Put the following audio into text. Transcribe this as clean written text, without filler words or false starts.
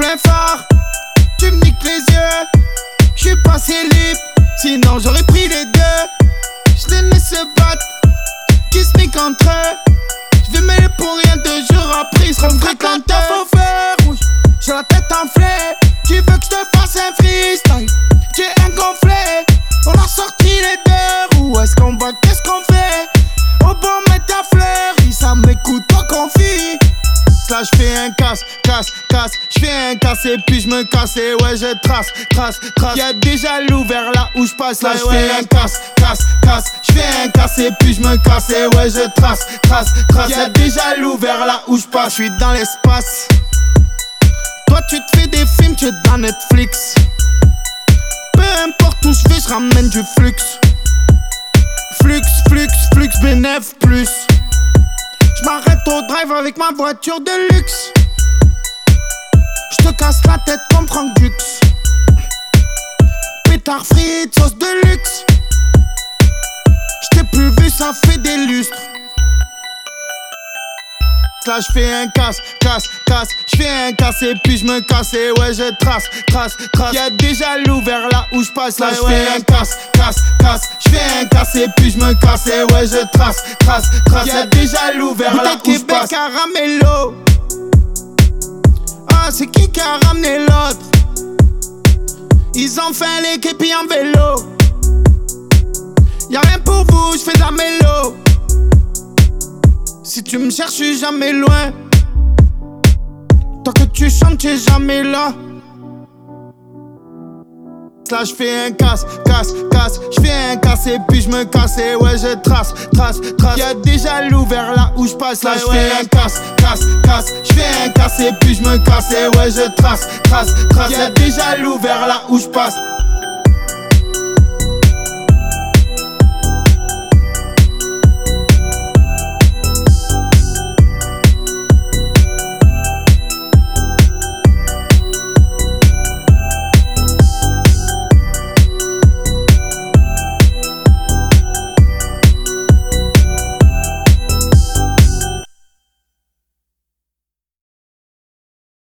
fais fort, tu me niques les yeux. J'suis passé libre, sinon j'aurais pris les deux. J'les laisse se battre, qui se nique entre eux. J'vais mêler pour rien 2 jours après, j'serais me fréquente. Faux fer rouge, j'ai la tête enflée. Tu veux que j'te fasse un freestyle? J'ai un gonflé, on a sorti les deux. Où est-ce qu'on va, qu'est-ce qu'on fait? Au bon mettre ta fleur, ça m'écoute pas confie. Là j'fais un casse, j'fais un casse et puis j'me casse et ouais je trace. Y'a déjà loup vers là où j'passe. Là j'fais un casse, j'fais un casse et puis j'me casse et ouais je trace. Y'a déjà loup vers là où j'passe. J'suis dans l'espace. Toi tu te fais des films, tu es dans Netflix. Peu importe où j'vais, j'ramène du flux. Flux, bénéf plus. J'm'arrête au drive avec ma voiture de luxe. J'te casse la tête comme Frank Dux. Pétard frites, sauce de luxe. J't'ai plus vu, ça fait des lustres. Là j'fais un casse, j'fais un casse et puis j'me casse et ouais je trace. Y'a déjà loup vers là où j'passe. Là j'fais un casse, j'fais un casse et puis j'me casse et ouais je trace. Y'a déjà loup vers là où j'passe. Caramello. Ah c'est qui a ramené l'autre? Ils ont fait l'équipe en vélo. Y'a rien pour vous, j'fais de la mélo. Si tu me cherches, j'suis jamais loin. Tant que tu chantes, t'es jamais là. Là j'fais un casse, j'fais un casse et puis j'me casse et ouais je trace. Y'a déjà loup vers là où j'passe. Là j'fais un casse, j'fais un casse et puis j'me casse et ouais je trace. Y'a déjà loup vers là où j'passe.